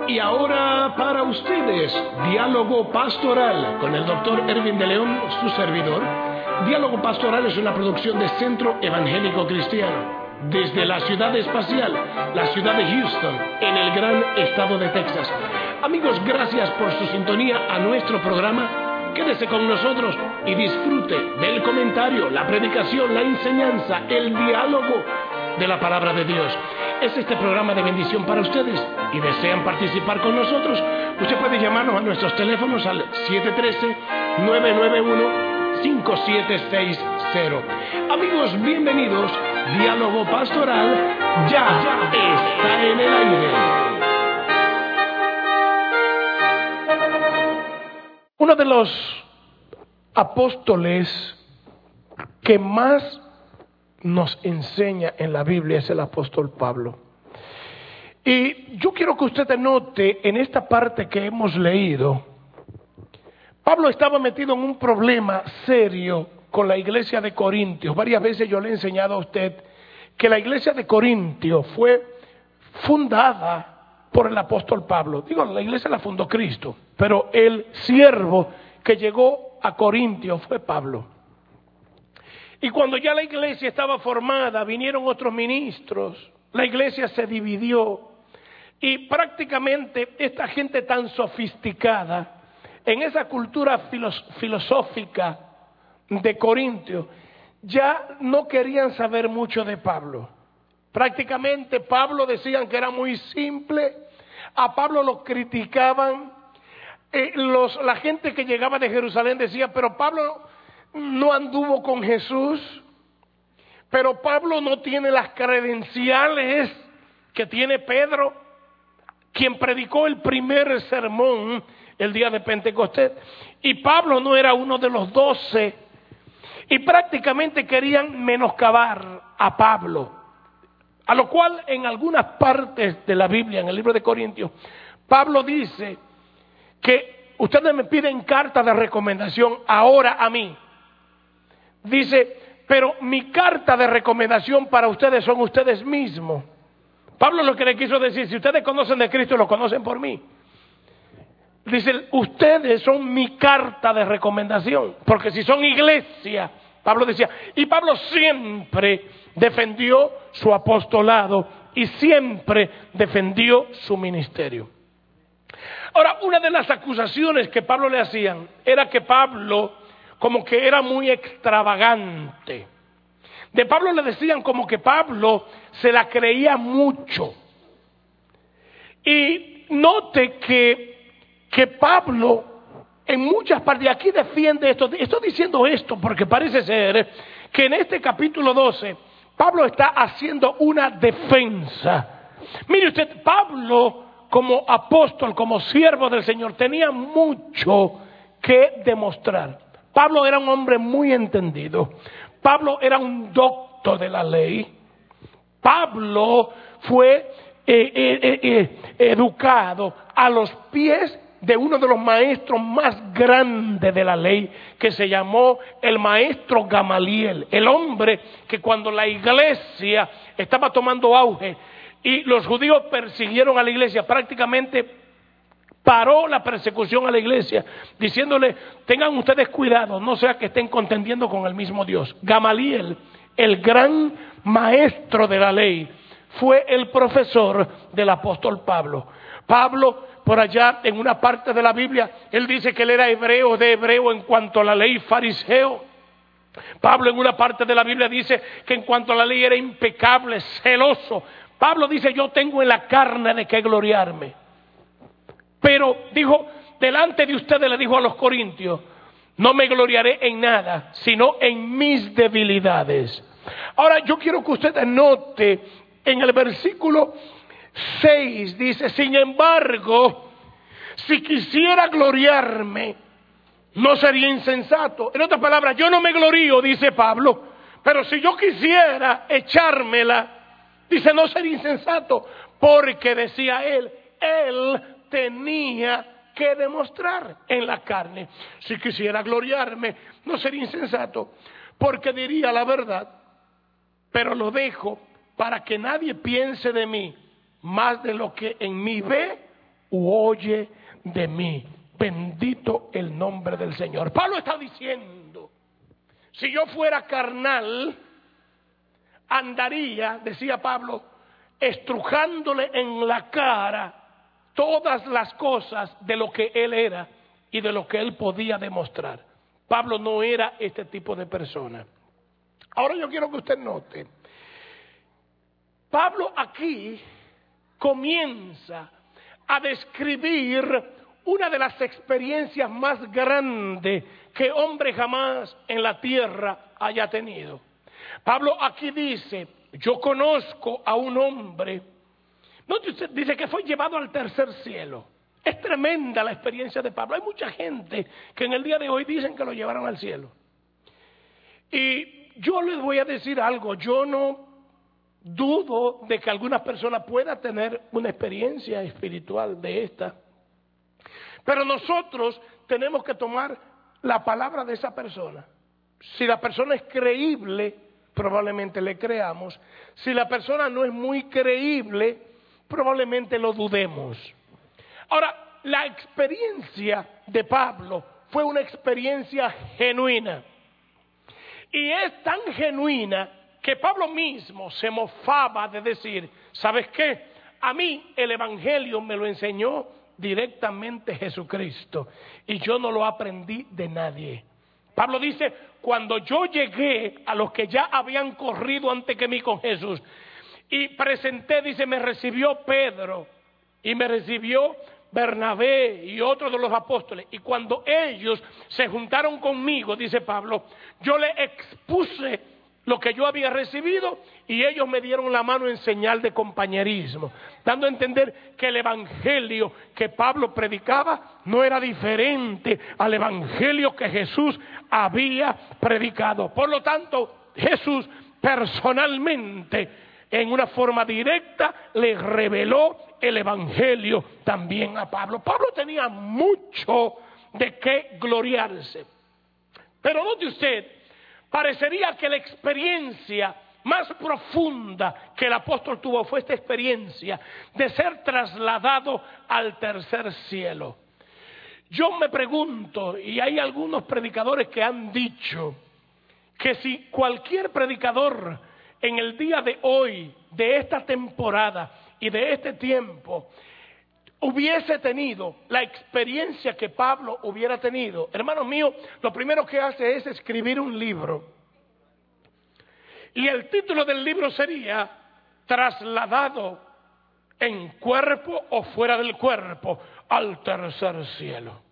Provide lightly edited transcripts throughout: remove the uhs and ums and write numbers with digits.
Y ahora para ustedes, Diálogo Pastoral con el Dr. Erwin de León, su servidor. Diálogo Pastoral es una producción de Centro Evangélico Cristiano, desde la ciudad espacial, la ciudad de Houston, en el gran estado de Texas. Amigos, gracias por su sintonía a nuestro programa. Quédese con nosotros y disfrute del comentario, la predicación, la enseñanza, el diálogo de la palabra de Dios. Es este programa de bendición para ustedes y desean participar con nosotros. Usted puede llamarnos a nuestros teléfonos al 713-991-5760. Amigos, bienvenidos. Diálogo Pastoral ya está en el aire. Uno de los apóstoles que más nos enseña en la Biblia es el apóstol Pablo. Y yo quiero que usted note en esta parte que hemos leído, Pablo estaba metido en un problema serio con la iglesia de Corintios. Varias veces yo le he enseñado a usted que la iglesia de Corintios fue fundada por el apóstol Pablo. Digo, la iglesia la fundó Cristo, pero el siervo que llegó a Corintios fue Pablo. Y cuando ya la iglesia estaba formada, vinieron otros ministros, la iglesia se dividió y prácticamente esta gente tan sofisticada, en esa cultura filosófica de Corintio, ya no querían saber mucho de Pablo. Prácticamente Pablo decían que era muy simple, a Pablo lo criticaban, la gente que llegaba de Jerusalén decía, pero Pablo no anduvo con Jesús, pero Pablo no tiene las credenciales que tiene Pedro, quien predicó el primer sermón el día de Pentecostés, y Pablo no era uno de los 12, y prácticamente querían menoscabar a Pablo, a lo cual en algunas partes de la Biblia, en el libro de Corintios, Pablo dice que ustedes me piden carta de recomendación ahora a mí. Dice, pero mi carta de recomendación para ustedes son ustedes mismos. Pablo lo que le quiso decir, si ustedes conocen de Cristo, lo conocen por mí. Dice, ustedes son mi carta de recomendación, porque si son iglesia, Pablo decía, y Pablo siempre defendió su apostolado y siempre defendió su ministerio. Ahora, una de las acusaciones que Pablo le hacían era que Pablo como que era muy extravagante. De Pablo le decían como que Pablo se la creía mucho. Y note que Pablo en muchas partes, y aquí defiende esto, estoy diciendo esto porque parece ser que en este capítulo 12 Pablo está haciendo una defensa. Mire usted, Pablo como apóstol, como siervo del Señor, tenía mucho que demostrar. Pablo era un hombre muy entendido. Pablo era un doctor de la ley. Pablo fue educado a los pies de uno de los maestros más grandes de la ley, que se llamó el maestro Gamaliel, el hombre que cuando la iglesia estaba tomando auge y los judíos persiguieron a la iglesia, prácticamente paró la persecución a la iglesia, diciéndole, tengan ustedes cuidado, no sea que estén contendiendo con el mismo Dios. Gamaliel, el gran maestro de la ley, fue el profesor del apóstol Pablo. Pablo, por allá en una parte de la Biblia, él dice que él era hebreo de hebreo en cuanto a la ley, fariseo. Pablo en una parte de la Biblia dice que en cuanto a la ley era impecable, celoso. Pablo dice, yo tengo en la carne de qué gloriarme. Pero dijo, delante de ustedes, le dijo a los corintios, no me gloriaré en nada, sino en mis debilidades. Ahora yo quiero que usted note en el versículo 6, dice, sin embargo, si quisiera gloriarme, no sería insensato. En otras palabras, yo no me glorío, dice Pablo, pero si yo quisiera echármela, dice, no sería insensato, porque decía él tenía que demostrar en la carne. Si quisiera gloriarme, no sería insensato, porque diría la verdad, pero lo dejo para que nadie piense de mí más de lo que en mí ve u oye de mí. Bendito el nombre del Señor. Pablo está diciendo, si yo fuera carnal, andaría, decía Pablo, estrujándole en la cara todas las cosas de lo que él era y de lo que él podía demostrar. Pablo no era este tipo de persona. Ahora yo quiero que usted note, Pablo aquí comienza a describir una de las experiencias más grandes que hombre jamás en la tierra haya tenido. Pablo aquí dice, yo conozco a un hombre, no dice que fue llevado al tercer cielo. Es tremenda la experiencia de Pablo. Hay mucha gente que en el día de hoy dicen que lo llevaron al cielo. Y yo les voy a decir algo, yo no dudo de que algunas personas puedan tener una experiencia espiritual de esta. Pero nosotros tenemos que tomar la palabra de esa persona. Si la persona es creíble, probablemente le creamos. Si la persona no es muy creíble, probablemente lo dudemos. Ahora, la experiencia de Pablo fue una experiencia genuina. Y es tan genuina que Pablo mismo se mofaba de decir, ¿sabes qué? A mí el Evangelio me lo enseñó directamente Jesucristo y yo no lo aprendí de nadie. Pablo dice, cuando yo llegué a los que ya habían corrido antes que mí con Jesús y presenté, dice, me recibió Pedro y me recibió Bernabé y otros de los apóstoles, y cuando ellos se juntaron conmigo, dice Pablo, yo le expuse lo que yo había recibido y ellos me dieron la mano en señal de compañerismo, dando a entender que el evangelio que Pablo predicaba no era diferente al evangelio que Jesús había predicado. Por lo tanto, Jesús personalmente, en una forma directa, le reveló el evangelio también a Pablo. Pablo tenía mucho de qué gloriarse. Pero note usted, parecería que la experiencia más profunda que el apóstol tuvo fue esta experiencia de ser trasladado al tercer cielo. Yo me pregunto, y hay algunos predicadores que han dicho, que si cualquier predicador en el día de hoy, de esta temporada y de este tiempo, hubiese tenido la experiencia que Pablo hubiera tenido, hermanos míos, lo primero que hace es escribir un libro. Y el título del libro sería Trasladado en cuerpo o fuera del cuerpo al tercer cielo.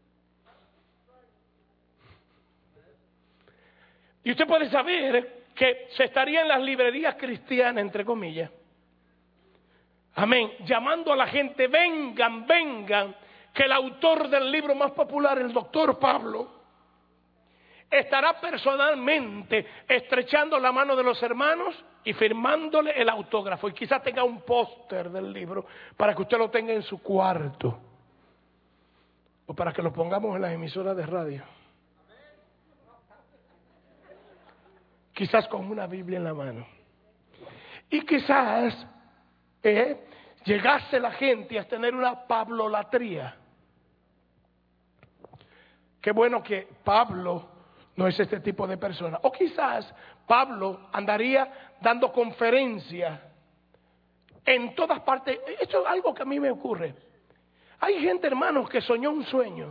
Y usted puede saber que se estaría en las librerías cristianas, entre comillas, amén, llamando a la gente, vengan, vengan, que el autor del libro más popular, el doctor Pablo, estará personalmente estrechando la mano de los hermanos y firmándole el autógrafo, y quizás tenga un póster del libro para que usted lo tenga en su cuarto, o para que lo pongamos en las emisoras de radio. Quizás con una Biblia en la mano. Y quizás llegase la gente a tener una pablolatría. Qué bueno que Pablo no es este tipo de persona. O quizás Pablo andaría dando conferencias en todas partes. Esto es algo que a mí me ocurre. Hay gente, hermanos, que soñó un sueño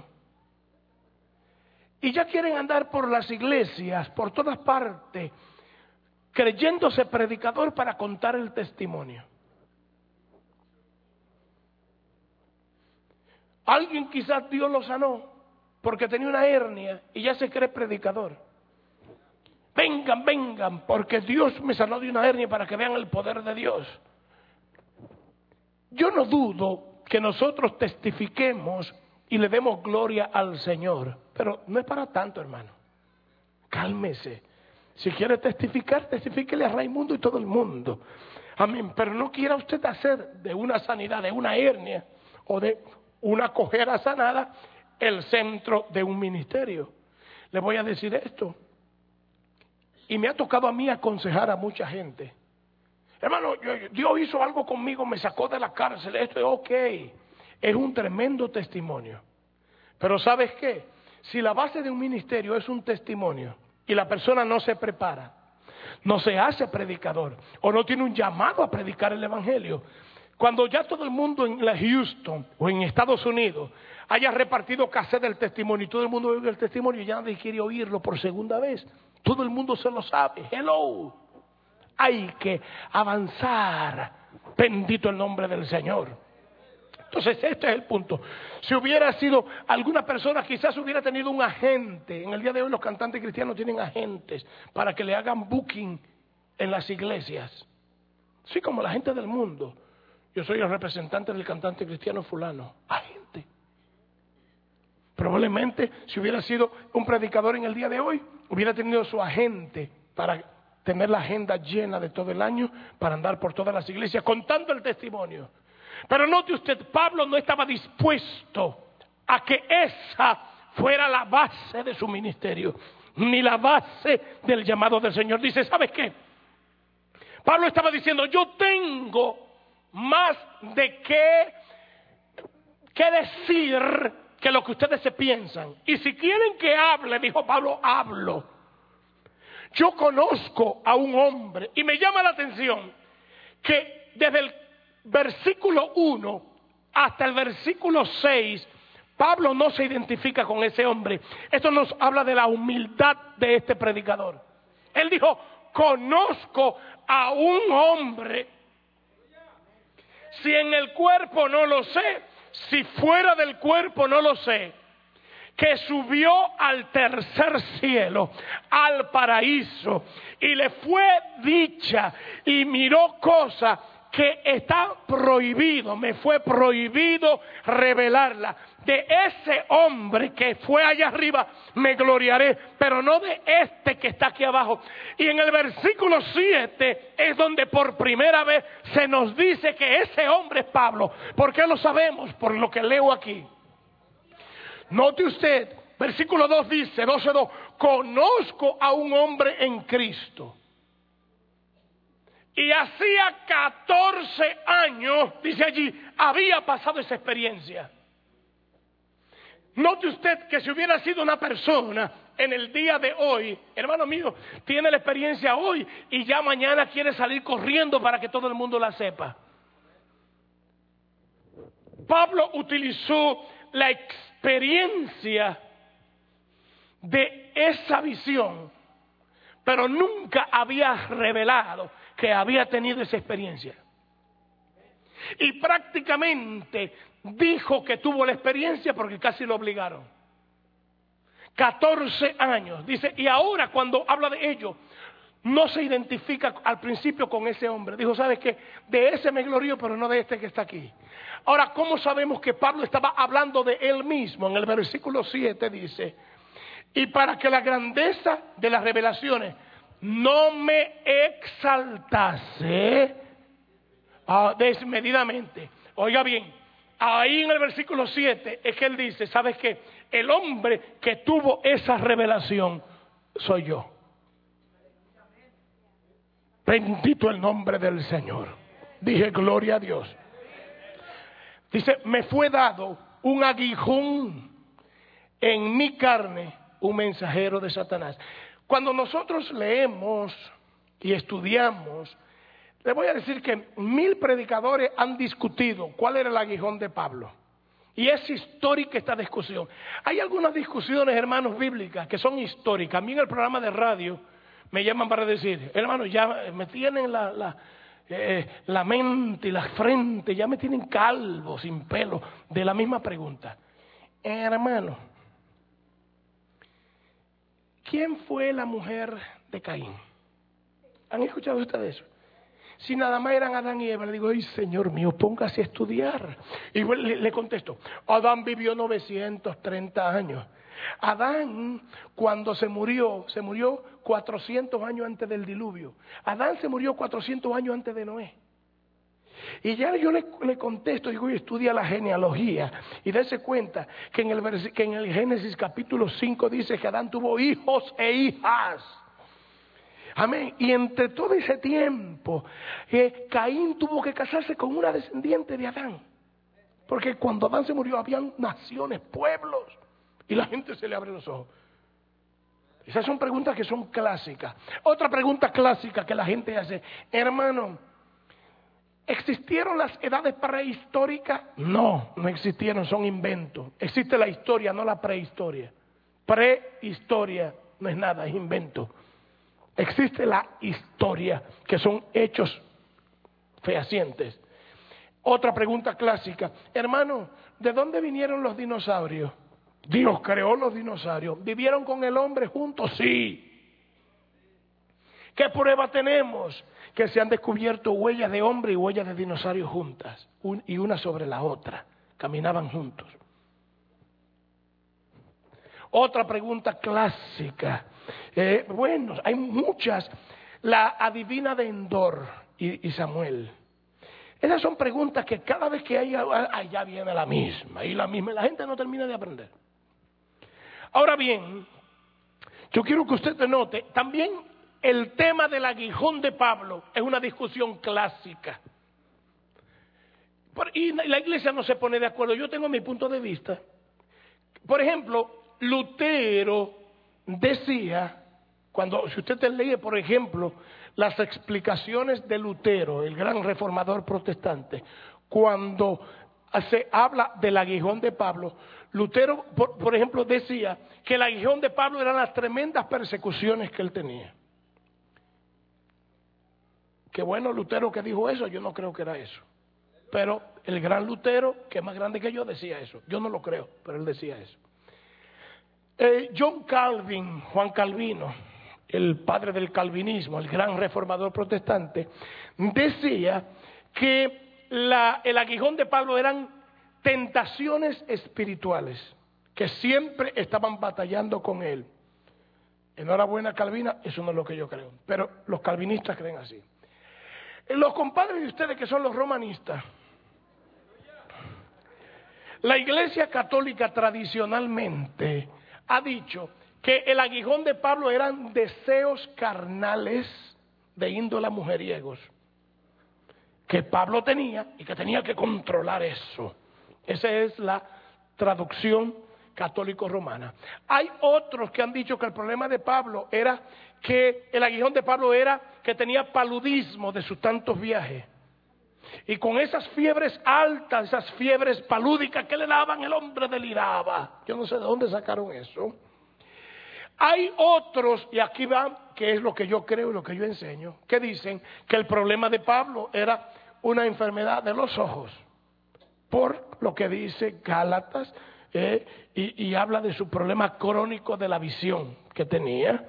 y ya quieren andar por las iglesias, por todas partes, creyéndose predicador para contar el testimonio. Alguien quizás Dios lo sanó porque tenía una hernia y ya se cree predicador. Vengan, vengan, porque Dios me sanó de una hernia, para que vean el poder de Dios. Yo no dudo que nosotros testifiquemos y le demos gloria al Señor, pero no es para tanto, hermano. Cálmese. Si quiere testificar, testifíquele a Raimundo y todo el mundo. Amén. Pero no quiera usted hacer de una sanidad, de una hernia o de una cojera sanada, el centro de un ministerio. Le voy a decir esto. Y me ha tocado a mí aconsejar a mucha gente. Hermano, Dios hizo algo conmigo, me sacó de la cárcel, esto es ok. es un tremendo testimonio. Pero ¿sabes qué? Si la base de un ministerio es un testimonio y la persona no se prepara, no se hace predicador o no tiene un llamado a predicar el evangelio, cuando ya todo el mundo en la Houston o en Estados Unidos haya repartido cassette del testimonio y todo el mundo oye el testimonio y ya nadie quiere oírlo por segunda vez, todo el mundo se lo sabe. Hello, hay que avanzar. Bendito el nombre del Señor. Entonces este es el punto. Si hubiera sido alguna persona, quizás hubiera tenido un agente. En el día de hoy los cantantes cristianos tienen agentes para que le hagan booking en las iglesias. Sí, como la gente del mundo. Yo soy el representante del cantante cristiano fulano. Agente. Probablemente si hubiera sido un predicador en el día de hoy, hubiera tenido su agente para tener la agenda llena de todo el año, para andar por todas las iglesias contando el testimonio. Pero note usted, Pablo no estaba dispuesto a que esa fuera la base de su ministerio, ni la base del llamado del Señor. Dice, ¿sabes qué? Pablo estaba diciendo, yo tengo más de qué decir que lo que ustedes se piensan. Y si quieren que hable, dijo Pablo, hablo. Yo conozco a un hombre, y me llama la atención que desde el versículo 1 hasta el versículo 6, Pablo no se identifica con ese hombre. Esto nos habla de la humildad de este predicador. Él dijo, conozco a un hombre. Si en el cuerpo no lo sé, si fuera del cuerpo no lo sé, que subió al tercer cielo, al paraíso, y le fue dicha y miró cosas que está prohibido, me fue prohibido revelarla. De ese hombre que fue allá arriba me gloriaré, pero no de este que está aquí abajo. Y en el versículo 7 es donde por primera vez se nos dice que ese hombre es Pablo. ¿Por qué lo sabemos? Por lo que leo aquí. Note usted, versículo 2 dice, 12:2, conozco a un hombre en Cristo. Y hacía 14 años, dice allí, había pasado esa experiencia. Note usted que si hubiera sido una persona en el día de hoy, hermano mío, tiene la experiencia hoy y ya mañana quiere salir corriendo para que todo el mundo la sepa. Pablo utilizó la experiencia de esa visión, pero nunca había revelado que había tenido esa experiencia. Y prácticamente dijo que tuvo la experiencia porque casi lo obligaron. 14 años, dice, y ahora cuando habla de ello, no se identifica al principio con ese hombre. Dijo, ¿sabes qué? De ese me glorío, pero no de este que está aquí. Ahora, ¿cómo sabemos que Pablo estaba hablando de él mismo? En el versículo 7 dice, y para que la grandeza de las revelaciones no me exaltase desmedidamente. Oiga bien, ahí en el versículo 7 es que él dice, ¿sabes qué? El hombre que tuvo esa revelación soy yo. Bendito el nombre del Señor. Dije, gloria a Dios. Dice, me fue dado un aguijón en mi carne, un mensajero de Satanás. Cuando nosotros leemos y estudiamos, le voy a decir que 1000 predicadores han discutido cuál era el aguijón de Pablo. Y es histórica esta discusión. Hay algunas discusiones, hermanos, bíblicas que son históricas. A mí en el programa de radio me llaman para decir, hermano, ya me tienen la mente y la frente, ya me tienen calvo, sin pelo, de la misma pregunta. Hermano, ¿quién fue la mujer de Caín? ¿Han escuchado ustedes eso? Si nada más eran Adán y Eva, le digo, ay Señor mío, póngase a estudiar. Y le contesto, Adán vivió 930 años. Adán, cuando se murió 400 años antes del diluvio. Adán se murió 400 años antes de Noé. Y ya yo le contesto, digo, y estudia la genealogía. Y dése cuenta que en el Génesis capítulo 5 dice que Adán tuvo hijos e hijas. Amén. Y entre todo ese tiempo, Caín tuvo que casarse con una descendiente de Adán. Porque cuando Adán se murió habían naciones, pueblos, y la gente se le abre los ojos. Esas son preguntas que son clásicas. Otra pregunta clásica que la gente hace: hermano, ¿existieron las edades prehistóricas? No, no existieron, son inventos. Existe la historia, no la prehistoria. Prehistoria no es nada, es invento. Existe la historia, que son hechos fehacientes. Otra pregunta clásica: hermano, ¿de dónde vinieron los dinosaurios? Dios creó los dinosaurios. ¿Vivieron con el hombre juntos? Sí. ¿Qué prueba tenemos? Que se han descubierto huellas de hombre y huellas de dinosaurios juntas, y una sobre la otra. Caminaban juntos. Otra pregunta clásica. Bueno, hay muchas. La adivina de Endor y Samuel. Esas son preguntas que cada vez que hay, allá viene la misma, y la gente no termina de aprender. Ahora bien, yo quiero que usted note, también el tema del aguijón de Pablo es una discusión clásica. Y la iglesia no se pone de acuerdo. Yo tengo mi punto de vista. Por ejemplo, Lutero decía, si usted te lee, por ejemplo, las explicaciones de Lutero, el gran reformador protestante, cuando se habla del aguijón de Pablo, Lutero, por ejemplo, decía que el aguijón de Pablo eran las tremendas persecuciones que él tenía. Qué bueno Lutero que dijo eso, yo no creo que era eso. Pero el gran Lutero, que es más grande que yo, decía eso. Yo no lo creo, pero él decía eso. Juan Calvino, el padre del calvinismo, el gran reformador protestante, decía que el aguijón de Pablo eran tentaciones espirituales que siempre estaban batallando con él. Enhorabuena, Calvina, eso no es lo que yo creo, pero los calvinistas creen así. Los compadres de ustedes que son los romanistas, la Iglesia Católica tradicionalmente ha dicho que el aguijón de Pablo eran deseos carnales de índole mujeriegos que Pablo tenía y que tenía que controlar eso. Esa es la traducción católico-romana. Hay otros que han dicho que el problema de Pablo era que el aguijón de Pablo era que tenía paludismo de sus tantos viajes. Y con esas fiebres altas, esas fiebres palúdicas que le daban, el hombre deliraba. Yo no sé de dónde sacaron eso. Hay otros, y aquí va, que es lo que yo creo y lo que yo enseño, que dicen que el problema de Pablo era una enfermedad de los ojos, por lo que dice Gálatas, y habla de su problema crónico de la visión que tenía.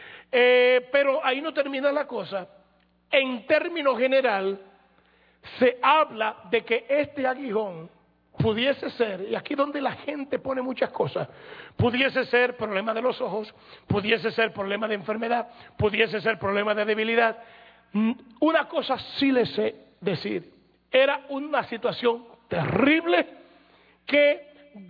Pero ahí no termina la cosa. En términos general, se habla de que este aguijón pudiese ser, y aquí donde la gente pone muchas cosas, pudiese ser problema de los ojos, pudiese ser problema de enfermedad, pudiese ser problema de debilidad. Una cosa sí le sé decir, era una situación terrible que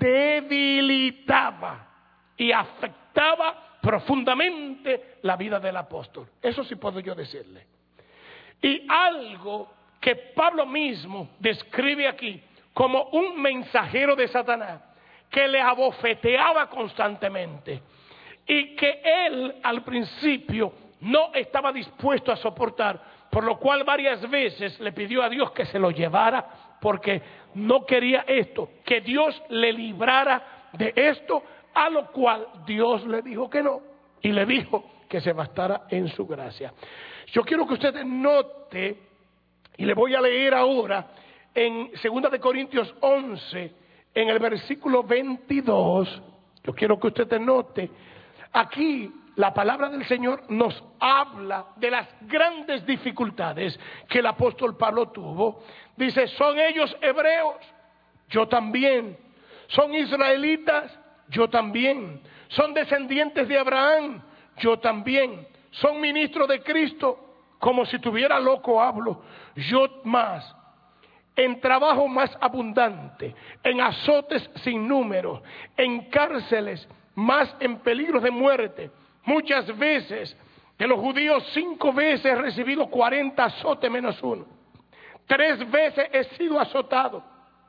debilitaba y afectaba profundamente la vida del apóstol. Eso sí puedo yo decirle. Y algo que Pablo mismo describe aquí como un mensajero de Satanás que le abofeteaba constantemente y que él al principio no estaba dispuesto a soportar, por lo cual varias veces le pidió a Dios que se lo llevara porque no quería esto, que Dios le librara de esto, a lo cual Dios le dijo que no y le dijo que se bastara en su gracia. Yo quiero que usted note, y le voy a leer ahora en 2 de Corintios 11, en el versículo 22, yo quiero que usted note, aquí la palabra del Señor nos habla de las grandes dificultades que el apóstol Pablo tuvo. Dice, ¿son ellos hebreos? Yo también. ¿Son israelitas? Yo también. ¿Son descendientes de Abraham? Yo también. ¿Son ministros de Cristo? Como si tuviera loco hablo. Yo más. En trabajo más abundante, en azotes sin número, en cárceles, más en peligros de muerte. Muchas veces, de los judíos 5 veces he recibido 40 azotes menos 1. 3 veces he sido azotado.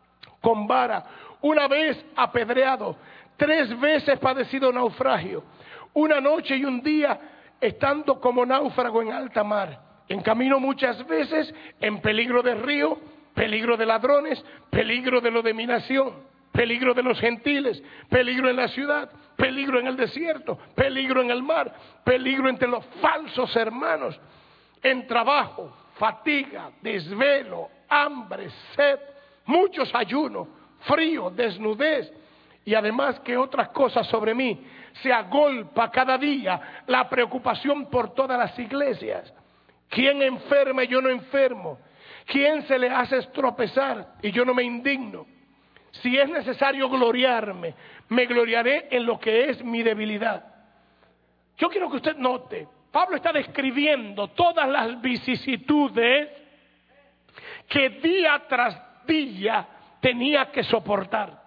con vara, una vez apedreado, 3 veces padecido naufragio, una noche y un día estando como náufrago en alta mar, en camino muchas veces, en peligro de río, peligro de ladrones, peligro de lo de mi nación, peligro de los gentiles, peligro en la ciudad, peligro en el desierto, peligro en el mar, peligro entre los falsos hermanos, en trabajo, fatiga, desvelo, hambre, sed, muchos ayunos, frío, desnudez, y además que otras cosas sobre mí. Se agolpa cada día la preocupación por todas las iglesias. ¿Quién enferma y yo no enfermo? ¿Quién se le hace tropezar y yo no me indigno? Si es necesario gloriarme, me gloriaré en lo que es mi debilidad. Yo quiero que usted note, Pablo está describiendo todas las vicisitudes que día tras día tenía que soportar.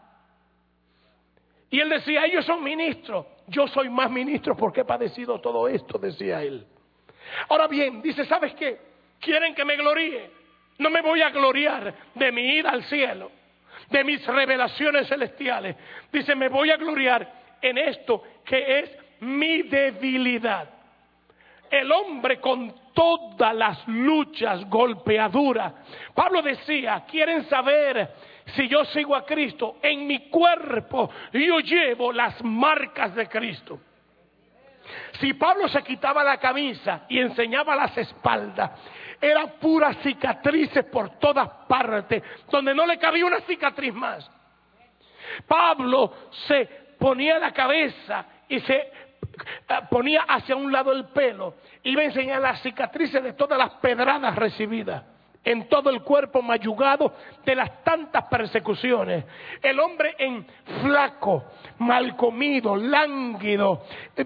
Y él decía, ellos son ministros, yo soy más ministro porque he padecido todo esto, decía él. Ahora bien, dice, ¿sabes qué? ¿Quieren que me gloríe? No me voy a gloriar de mi ida al cielo, de mis revelaciones celestiales. Dice, me voy a gloriar en esto que es mi debilidad. El hombre con todas las luchas, golpeaduras. Pablo decía, ¿quieren saber si yo sigo a Cristo? En mi cuerpo yo llevo las marcas de Cristo. Si Pablo se quitaba la camisa y enseñaba las espaldas, eran puras cicatrices por todas partes, donde no le cabía una cicatriz más. Pablo se ponía la cabeza y se ponía hacia un lado el pelo, iba a enseñar las cicatrices de todas las pedradas recibidas en todo el cuerpo, mayugado de las tantas persecuciones. El hombre en flaco, mal comido, lánguido,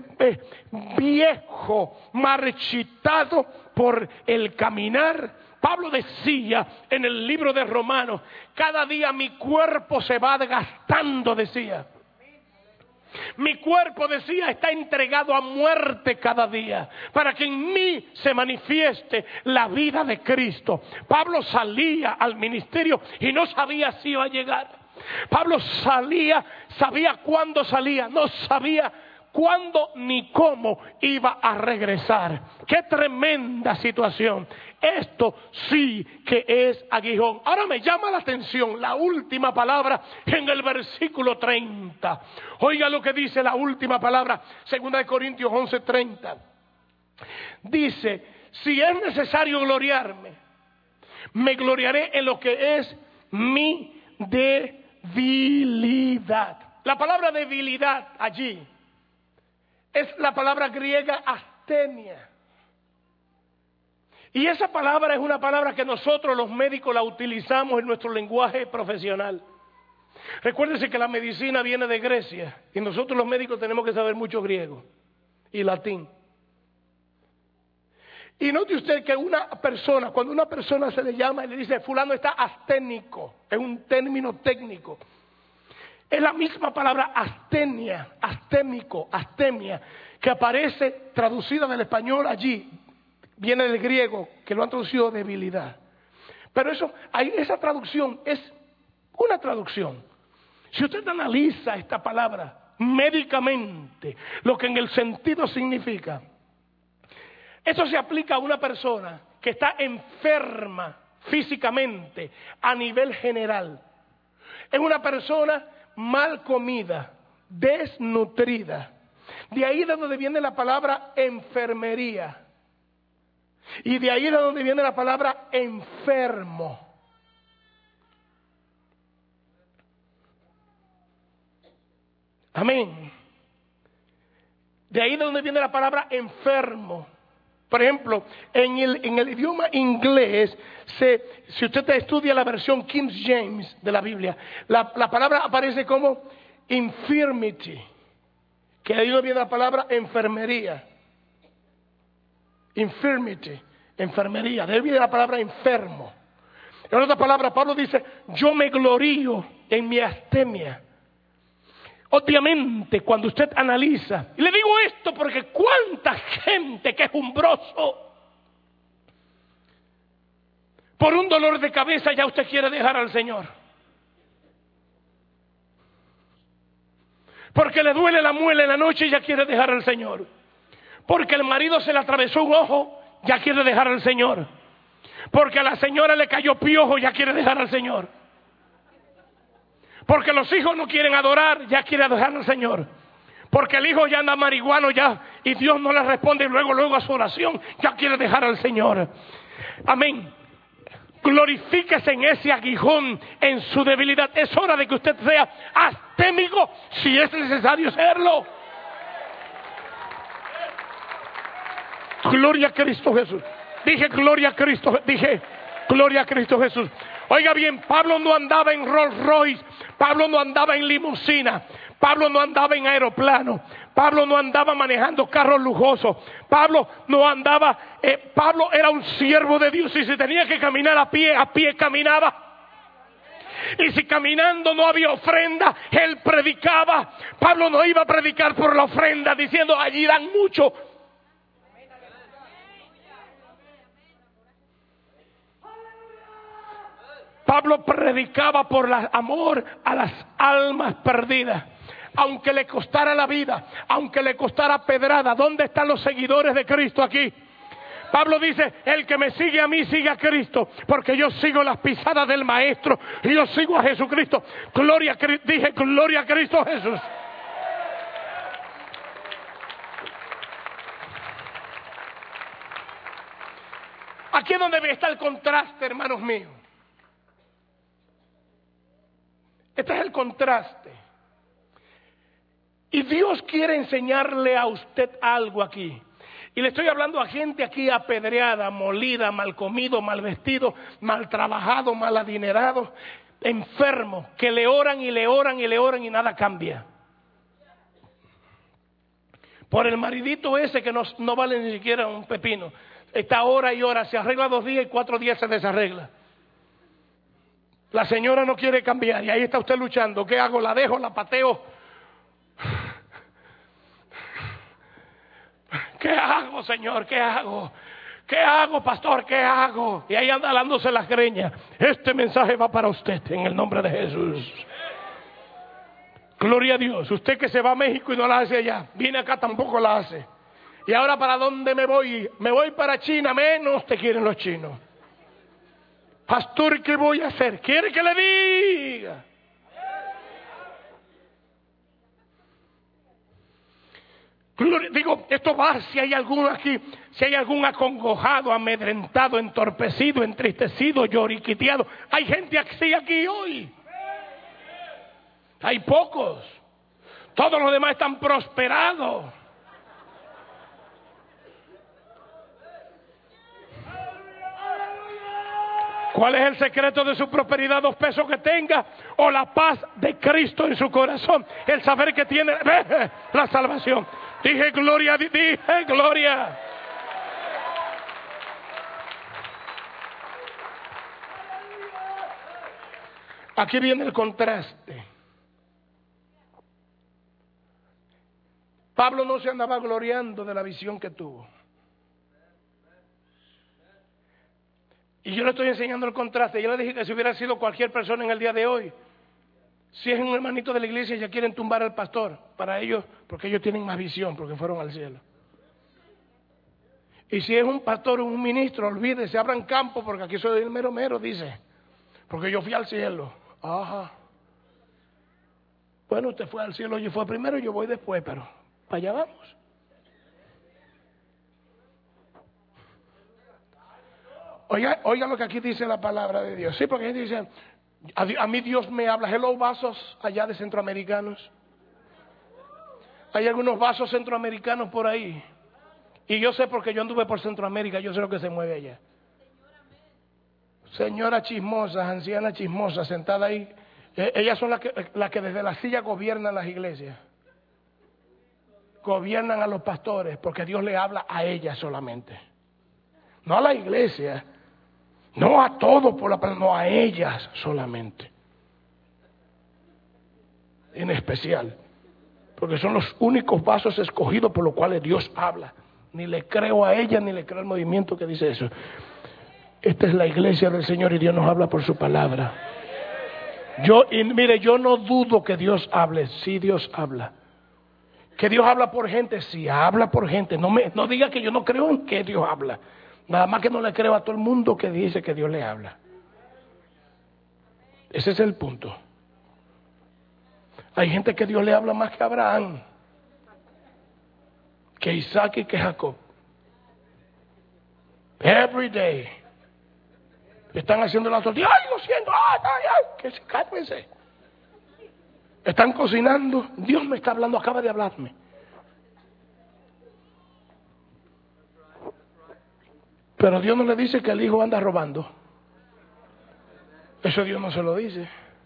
viejo, marchitado por el caminar. Pablo decía en el libro de Romanos, cada día mi cuerpo se va desgastando, decía. Mi cuerpo, decía, está entregado a muerte cada día, para que en mí se manifieste la vida de Cristo. Pablo salía al ministerio y no sabía si iba a llegar. Pablo salía, sabía cuándo salía, no sabía cuándo ni cómo iba a regresar. ¡Qué tremenda situación! Esto sí que es aguijón. Ahora me llama la atención la última palabra en el versículo 30. Oiga lo que dice la última palabra, 2 Corintios 11:30. Dice, si es necesario gloriarme, me gloriaré en lo que es mi debilidad. La palabra debilidad allí es la palabra griega astenia. Y esa palabra es una palabra que nosotros los médicos la utilizamos en nuestro lenguaje profesional. Recuérdense que la medicina viene de Grecia y nosotros los médicos tenemos que saber mucho griego y latín. Y note usted que una persona, cuando una persona se le llama y le dice fulano está asténico, es un término técnico. Es la misma palabra astenia, astémico, astemia, que aparece traducida del español allí. Viene del griego, que lo han traducido debilidad. Pero esa traducción es una traducción. Si usted analiza esta palabra médicamente, lo que en el sentido significa, eso se aplica a una persona que está enferma físicamente a nivel general. Es una persona mal comida, desnutrida. De ahí es de donde viene la palabra enfermería. Y de ahí es de donde viene la palabra enfermo. Amén. De ahí es de donde viene la palabra enfermo. Por ejemplo, en el idioma inglés, si usted estudia la versión King James de la Biblia, la palabra aparece como infirmity, que de ahí viene la palabra enfermería. Infirmity, enfermería, de ahí viene la palabra enfermo. En otras palabras, Pablo dice, yo me glorío en mi astemia. Obviamente, cuando usted analiza, y le digo esto porque cuánta gente quejumbroso por un dolor de cabeza ya usted quiere dejar al Señor. Porque le duele la muela en la noche y ya quiere dejar al Señor. Porque el marido se le atravesó un ojo, ya quiere dejar al Señor. Porque a la señora le cayó piojo, ya quiere dejar al Señor. Porque los hijos no quieren adorar, ya quiere dejar al Señor. Porque el hijo ya anda marihuano ya y Dios no le responde luego a su oración, ya quiere dejar al Señor. Amén. Glorifíquese en ese aguijón, en su debilidad. Es hora de que usted sea astémico si es necesario serlo. Gloria a Cristo Jesús. Dije gloria a Cristo. Dije gloria a Cristo Jesús. Oiga bien, Pablo no andaba en Rolls Royce. Pablo no andaba en limusina. Pablo no andaba en aeroplano. Pablo no andaba manejando carros lujosos. Pablo no andaba. Pablo era un siervo de Dios y si tenía que caminar a pie caminaba. Y si caminando no había ofrenda, él predicaba. Pablo no iba a predicar por la ofrenda diciendo allí dan mucho. Pablo predicaba por el amor a las almas perdidas. Aunque le costara la vida, aunque le costara pedrada. ¿Dónde están los seguidores de Cristo aquí? Pablo dice, el que me sigue a mí, sigue a Cristo. Porque yo sigo las pisadas del Maestro y yo sigo a Jesucristo. Gloria a Cristo, dije, gloria a Cristo Jesús. Aquí es donde está el contraste, hermanos míos. Este es el contraste. Y Dios quiere enseñarle a usted algo aquí. Y le estoy hablando a gente aquí apedreada, molida, mal comido, mal vestido, mal trabajado, mal adinerado, enfermo, que le oran y le oran y le oran y nada cambia. Por el maridito ese que no vale ni siquiera un pepino. Está hora y hora, se arregla 2 días y 4 días se desarregla. La señora no quiere cambiar y ahí está usted luchando. ¿Qué hago? ¿La dejo? ¿La pateo? ¿Qué hago, Señor? ¿Qué hago? ¿Qué hago, pastor? ¿Qué hago? Y ahí anda dándose las greñas. Este mensaje va para usted en el nombre de Jesús. Gloria a Dios. Usted que se va a México y no la hace allá, viene acá tampoco la hace. Y ahora, ¿para dónde me voy? Me voy para China. Menos te quieren los chinos. Pastor, ¿qué voy a hacer? ¿Quiere que le diga? Digo, esto va, si hay alguno aquí, si hay algún acongojado, amedrentado, entorpecido, entristecido, lloriquiteado. Hay gente así aquí hoy. Hay pocos. Todos los demás están prosperados. ¿Cuál es el secreto de su prosperidad? 2 pesos que tenga o la paz de Cristo en su corazón. El saber que tiene la salvación. Dije gloria, dije gloria. Aquí viene el contraste. Pablo no se andaba gloriando de la visión que tuvo. Y yo le estoy enseñando el contraste. Yo le dije que si hubiera sido cualquier persona en el día de hoy, si es un hermanito de la iglesia, ya quieren tumbar al pastor. Para ellos, porque ellos tienen más visión, porque fueron al cielo. Y si es un pastor o un ministro, olvídese, abran campo, porque aquí soy el mero, dice. Porque yo fui al cielo. Ajá. Bueno, usted fue al cielo, yo fui primero, yo voy después, pero para allá vamos. Oiga lo que aquí dice la palabra de Dios. Sí, porque aquí dice, a mí Dios me habla. Hello, vasos allá de centroamericanos. Hay algunos vasos centroamericanos por ahí. Y yo sé porque yo anduve por Centroamérica, yo sé lo que se mueve allá. Señora chismosa, anciana chismosa, sentada ahí. Ellas son las que desde la silla gobiernan las iglesias. Gobiernan a los pastores, porque Dios le habla a ellas solamente. No a la iglesia. No a todos por la palabra, no a ellas solamente. En especial. Porque son los únicos vasos escogidos por los cuales Dios habla. Ni le creo a ella, ni le creo al movimiento que dice eso. Esta es la iglesia del Señor y Dios nos habla por su palabra. Mire, yo no dudo que Dios hable. Sí, Dios habla. Que Dios habla por gente, sí, habla por gente. No diga que yo no creo en que Dios habla. Nada más que no le creo a todo el mundo que dice que Dios le habla. Ese es el punto. Hay gente que Dios le habla más que a Abraham, que Isaac y que Jacob. Every day. Están haciendo la tortilla. ¡Ay, lo siento! ¡Ay! Que se cálmense! Están cocinando. Dios me está hablando, acaba de hablarme. Pero Dios no le dice que el hijo anda robando. Eso Dios no se lo dice.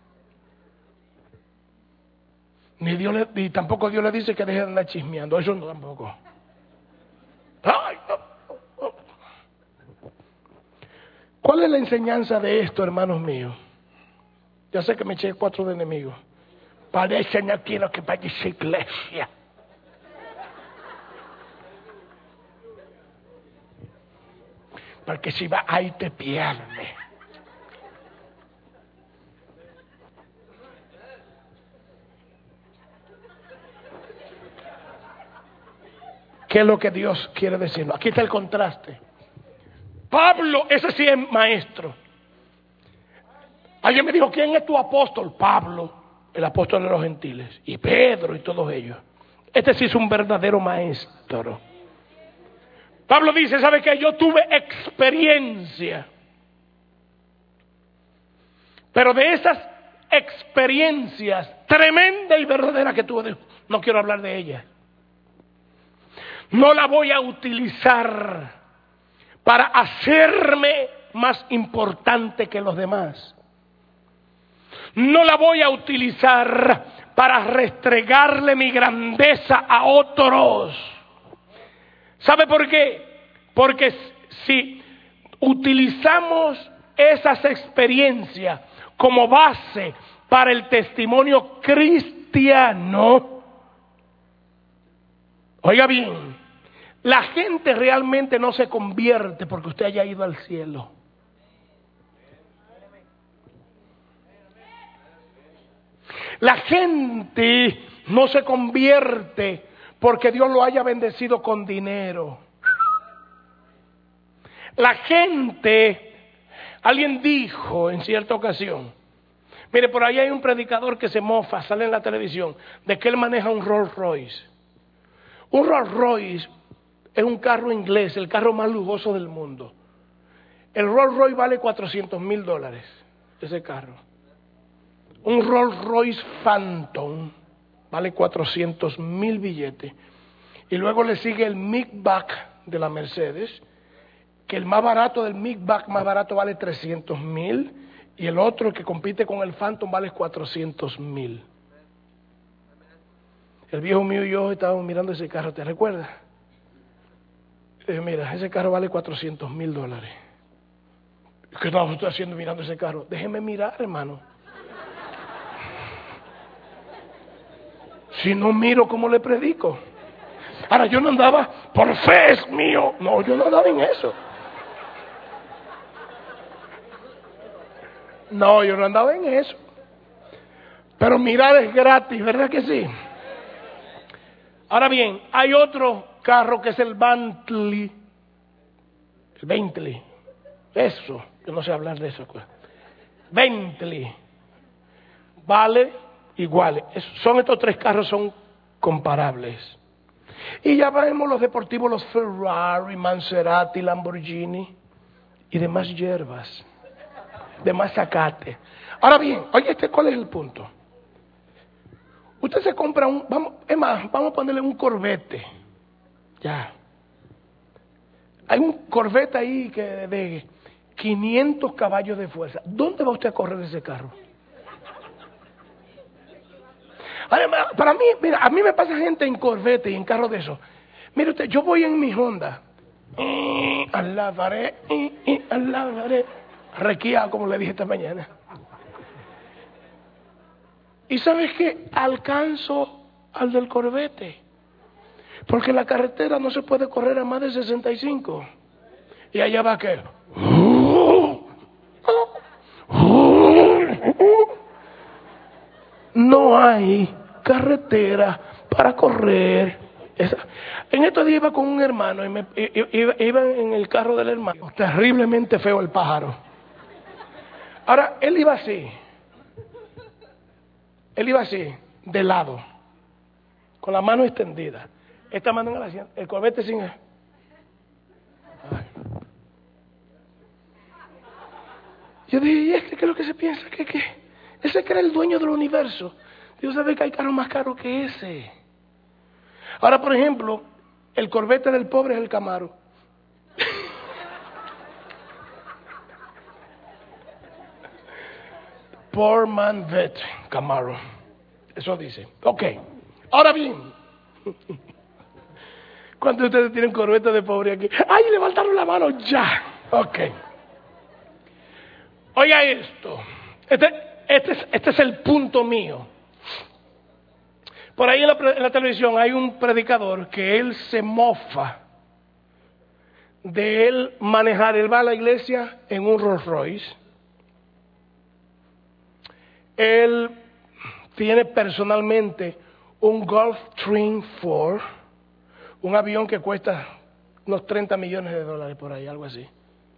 Ni tampoco Dios le dice que deje de andar chismeando. Eso no tampoco. ¡Ay! ¿Cuál es la enseñanza de esto, hermanos míos? Ya sé que me eché 4 de enemigos. Parece no quiero que vaya a esa iglesia. Porque si va ahí te pierde. ¿Qué es lo que Dios quiere decirnos? Aquí está el contraste. Pablo, ese sí es maestro. Alguien me dijo, ¿quién es tu apóstol? Pablo, el apóstol de los gentiles. Y Pedro y todos ellos. Este sí es un verdadero maestro. Pablo dice, ¿sabe qué? Yo tuve experiencia. Pero de esas experiencias tremendas y verdaderas que tuve, no quiero hablar de ellas. No la voy a utilizar para hacerme más importante que los demás. No la voy a utilizar para restregarle mi grandeza a otros. ¿Sabe por qué? Porque si utilizamos esas experiencias como base para el testimonio cristiano, oiga bien, la gente realmente no se convierte porque usted haya ido al cielo. La gente no se convierte porque Dios lo haya bendecido con dinero. La gente, alguien dijo en cierta ocasión, mire, por ahí hay un predicador que se mofa, sale en la televisión, de que él maneja un Rolls Royce. Un Rolls Royce es un carro inglés, el carro más lujoso del mundo. El Rolls Royce vale $400,000, ese carro. Un Rolls Royce Phantom vale 400,000 billetes. Y luego le sigue el Maybach de la Mercedes, que el más barato del Maybach más barato vale 300,000. Y el otro que compite con el Phantom vale 400,000. El viejo mío y yo estábamos mirando ese carro, ¿te recuerdas? Mira, ese carro vale $400,000. ¿Qué estaba usted haciendo mirando ese carro? Déjeme mirar, hermano. Si no miro, ¿cómo le predico? Ahora, yo no andaba, por fe es mío. No, yo no andaba en eso. No, yo no andaba en eso. Pero mirar es gratis, ¿verdad que sí? Ahora bien, hay otro carro que es el Bentley. El Bentley. Eso, yo no sé hablar de eso. Bentley. Vale iguales. Son estos 3 carros, son comparables. Y ya vemos los deportivos, los Ferrari, Maserati, Lamborghini y demás hierbas, demás zacate. Ahora bien, oye, ¿cuál es el punto? Usted se compra vamos a ponerle un Corvette. Ya. Hay un Corvette ahí que de 500 caballos de fuerza. ¿Dónde va usted a correr ese carro? Para mí, mira, a mí me pasa gente en Corvette y en carros de esos. Mire usted, yo voy en mi Honda. Alabaré, requía, como le dije esta mañana. Y ¿sabes qué? Alcanzo al del Corvette. Porque la carretera no se puede correr a más de 65. Y allá va que... No hay carretera para correr. En estos días iba con un hermano y iba en el carro del hermano. Terriblemente feo el pájaro. Ahora, él iba así, de lado, con la mano extendida. Esta mano en el asiento, el corbete sin... Ay. Yo dije, ¿y este qué es lo que se piensa? ¿Qué? Ese que era el dueño del universo. Dios sabe que hay carros más caros que ese. Ahora, por ejemplo, el corbete del pobre es el Camaro. Poor man vet Camaro. Eso dice. Ok. Ahora bien, ¿cuántos de ustedes tienen corbete de pobre aquí? ¡Ay, levantaron la mano ya! Ok. Oiga esto. Este es el punto mío. Por ahí en la televisión hay un predicador que él se mofa de él manejar. Él va a la iglesia en un Rolls Royce. Él tiene personalmente un Gulfstream 4, un avión que cuesta unos $30 millones por ahí, algo así.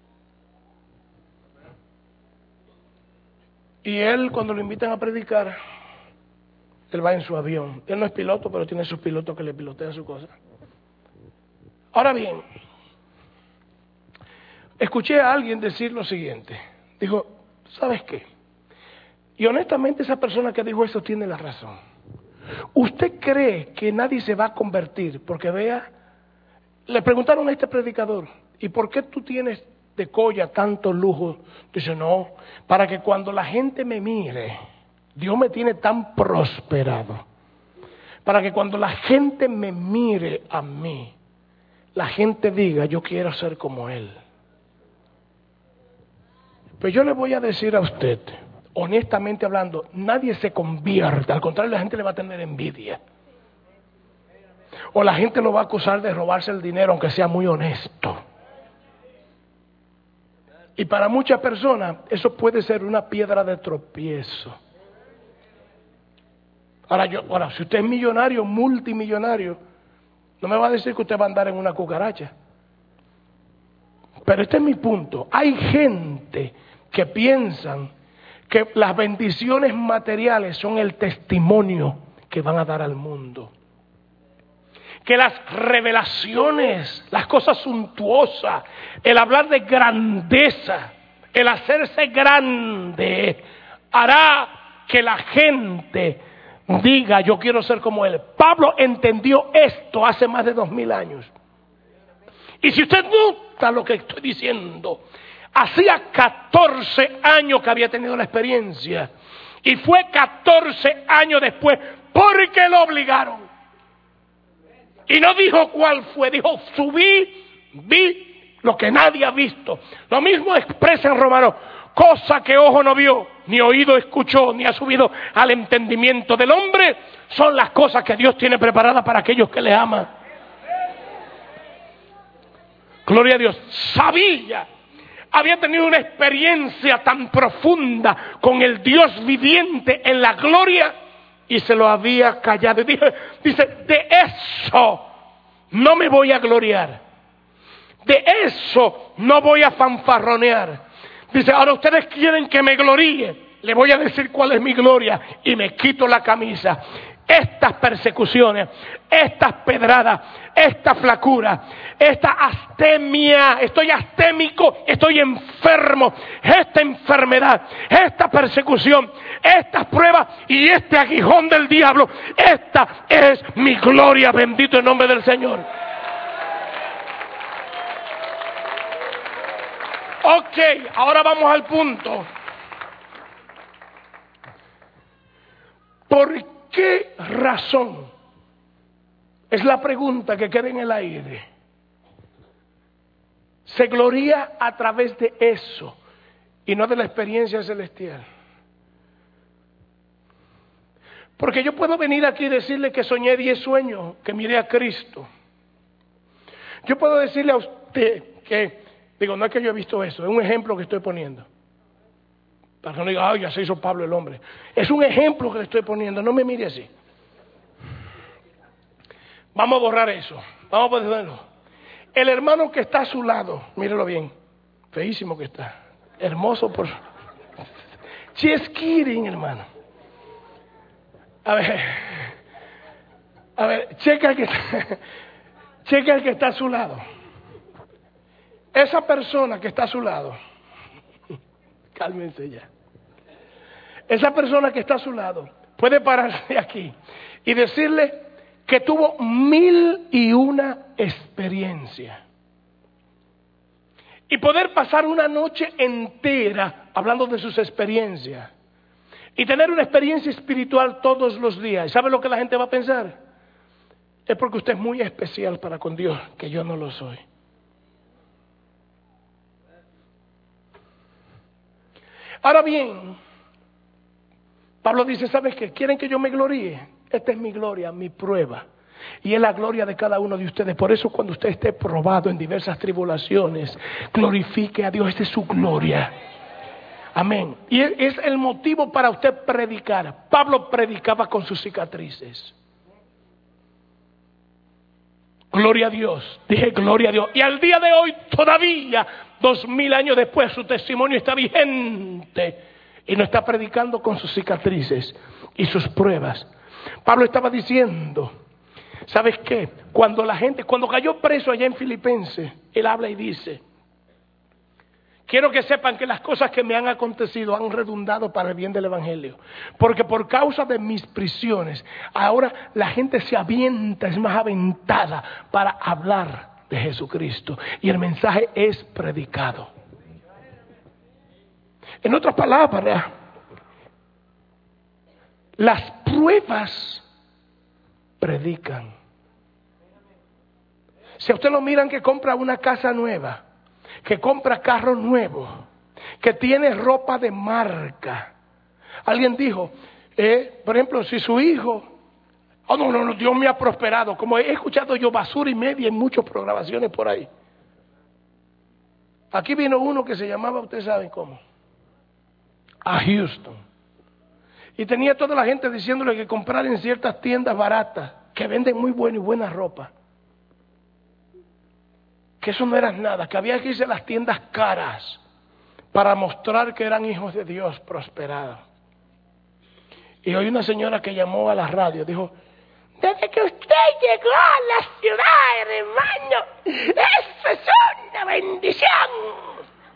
Y él, cuando lo invitan a predicar, él va en su avión. Él no es piloto, pero tiene sus pilotos que le pilotean su cosa. Ahora bien, escuché a alguien decir lo siguiente. Dijo, ¿sabes qué? Y honestamente esa persona que dijo eso tiene la razón. ¿Usted cree que nadie se va a convertir porque vea? Le preguntaron a este predicador, ¿y por qué tú tienes de colla tanto lujo? Dice, no, para que cuando la gente me mire, Dios me tiene tan prosperado, para que cuando la gente me mire a mí, la gente diga, yo quiero ser como él. Pues yo le voy a decir a usted, honestamente hablando, nadie se convierte, al contrario, la gente le va a tener envidia. O la gente lo va a acusar de robarse el dinero, aunque sea muy honesto. Y para muchas personas eso puede ser una piedra de tropiezo. Ahora, si usted es millonario, multimillonario, no me va a decir que usted va a andar en una cucaracha. Pero este es mi punto. Hay gente que piensan que las bendiciones materiales son el testimonio que van a dar al mundo. Que las revelaciones, las cosas suntuosas, el hablar de grandeza, el hacerse grande, hará que la gente diga, yo quiero ser como él. Pablo entendió esto hace más de 2000 años. Y si usted nota lo que estoy diciendo, hacía 14 años que había tenido la experiencia. Y fue 14 años después porque lo obligaron. Y no dijo cuál fue, dijo subí, vi lo que nadie ha visto. Lo mismo expresa en Romanos, cosa que ojo no vio, ni oído escuchó, ni ha subido al entendimiento del hombre, son las cosas que Dios tiene preparadas para aquellos que le aman. Gloria a Dios. Sabía, había tenido una experiencia tan profunda con el Dios viviente en la gloria y se lo había callado. Y dice, de eso no me voy a gloriar, de eso no voy a fanfarronear. Dice, ahora ustedes quieren que me gloríe, le voy a decir cuál es mi gloria y me quito la camisa. Estas persecuciones, estas pedradas, esta flacura, esta astemia, estoy astémico, estoy enfermo, esta enfermedad, esta persecución, estas pruebas y este aguijón del diablo, esta es mi gloria, bendito el nombre del Señor. Ok, ahora vamos al punto. ¿Por qué razón? Es la pregunta que queda en el aire. Se gloria a través de eso y no de la experiencia celestial. Porque yo puedo venir aquí y decirle que soñé 10 sueños, que miré a Cristo. Yo puedo decirle a usted que, no es que yo he visto eso, es un ejemplo que estoy poniendo. Para que no diga, ya se hizo Pablo el hombre. Es un ejemplo que le estoy poniendo, no me mire así. Vamos a borrar eso. Vamos a ponerlo. El hermano que está a su lado, mírelo bien, feísimo que está, hermoso por... Just kidding, hermano. A ver, checa el que está a su lado. Esa persona que está a su lado, cálmense ya. Esa persona que está a su lado puede pararse aquí y decirle que tuvo 1001 experiencias. Y poder pasar una noche entera hablando de sus experiencias. Y tener una experiencia espiritual todos los días. ¿Sabe lo que la gente va a pensar? Es porque usted es muy especial para con Dios, que yo no lo soy. Ahora bien, Pablo dice, ¿sabes qué? ¿Quieren que yo me gloríe? Esta es mi gloria, mi prueba. Y es la gloria de cada uno de ustedes. Por eso cuando usted esté probado en diversas tribulaciones, glorifique a Dios. Esta es su gloria. Amén. Y es el motivo para usted predicar. Pablo predicaba con sus cicatrices. Gloria a Dios. Dije gloria a Dios. Y al día de hoy todavía, 2000 años después, su testimonio está vigente. Y no está predicando con sus cicatrices y sus pruebas. Pablo estaba diciendo, ¿sabes qué? Cuando cayó preso allá en Filipenses, él habla y dice, quiero que sepan que las cosas que me han acontecido han redundado para el bien del Evangelio. Porque por causa de mis prisiones, ahora la gente se avienta, es más aventada para hablar de Jesucristo. Y el mensaje es predicado. En otras palabras, las pruebas predican. Si a usted lo miran que compra una casa nueva, que compra carro nuevo, que tiene ropa de marca. Alguien dijo, por ejemplo, si su hijo, no, Dios me ha prosperado. Como he escuchado yo basura y media en muchas programaciones por ahí. Aquí vino uno que se llamaba, ustedes saben cómo, a Houston. Y tenía toda la gente diciéndole que comprar en ciertas tiendas baratas, que venden muy buena y buena ropa. Que eso no era nada, que había que irse a las tiendas caras para mostrar que eran hijos de Dios prosperados. Y hoy una señora que llamó a la radio dijo, desde que usted llegó a la ciudad, hermano, eso es una bendición.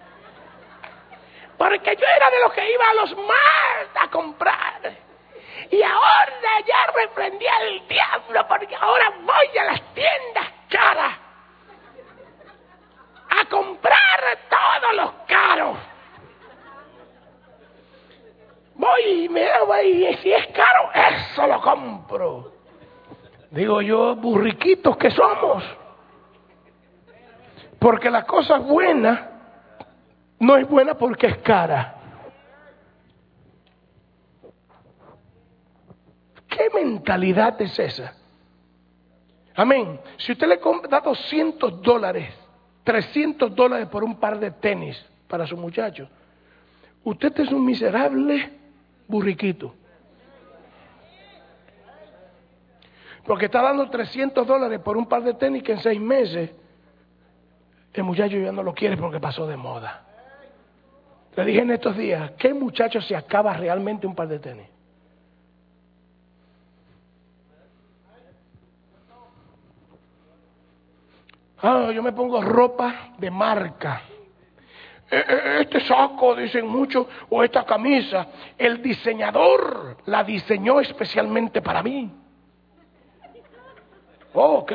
Porque yo era de los que iba a los malls a comprar. Y ahora ya reprendí al diablo porque ahora voy a las tiendas caras a comprar todos los caros. Voy y si es caro, eso lo compro. Digo yo, burriquitos que somos. Porque la cosa buena no es buena porque es cara. ¿Qué mentalidad es esa? Amén. Si usted le da $200, $300 por un par de tenis para su muchacho, usted es un miserable burriquito. Porque está dando $300 por un par de tenis que en 6 meses el muchacho ya no lo quiere porque pasó de moda. Le dije en estos días, ¿qué muchacho se acaba realmente un par de tenis? Yo me pongo ropa de marca. Este saco, dicen muchos, o esta camisa, el diseñador la diseñó especialmente para mí. Usted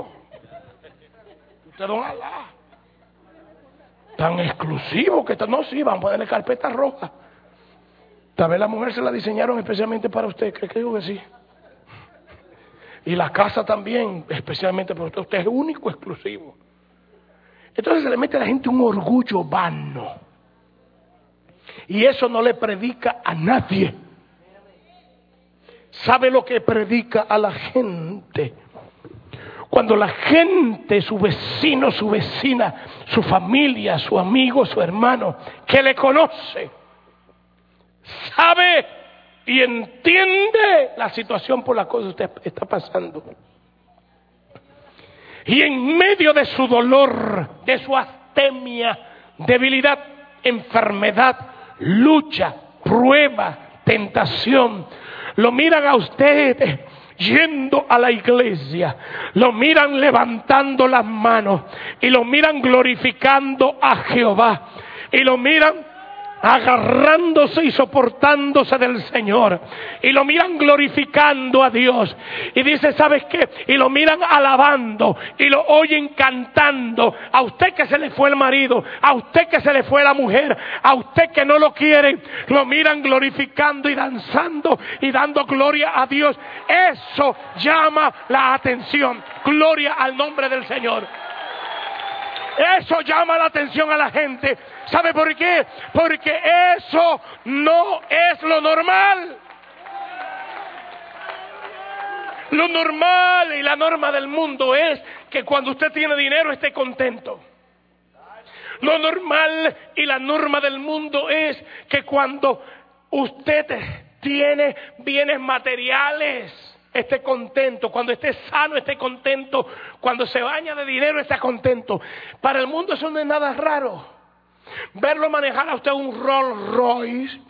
don Alá. Tan exclusivo que está. No, sí, van a ponerle carpeta roja. Tal vez la mujer se la diseñaron especialmente para usted. Creo que sí. Y la casa también, especialmente para usted. Usted es único, exclusivo. Entonces se le mete a la gente un orgullo vano. Y eso no le predica a nadie. ¿Sabe lo que predica a la gente? Cuando la gente, su vecino, su vecina, su familia, su amigo, su hermano, que le conoce, sabe y entiende la situación por la cual usted está pasando. Y en medio de su dolor, de su astemia, debilidad, enfermedad, lucha, prueba, tentación, lo miran a usted yendo a la iglesia, lo miran levantando las manos y lo miran glorificando a Jehová y lo miran agarrándose y soportándose del Señor y lo miran glorificando a Dios y dice, ¿sabes qué? Y lo miran alabando y lo oyen cantando. A usted que se le fue el marido, a usted que se le fue la mujer, a usted que no lo quiere, lo miran glorificando y danzando y dando gloria a Dios. Eso llama la atención. Gloria al nombre del Señor. Eso llama la atención a la gente. ¿Sabe por qué? Porque eso no es lo normal. Lo normal y la norma del mundo es que cuando usted tiene dinero esté contento. Lo normal y la norma del mundo es que cuando usted tiene bienes materiales esté contento, cuando esté sano esté contento, cuando se baña de dinero esté contento. Para el mundo eso no es nada raro. Verlo manejar a usted un Rolls Royce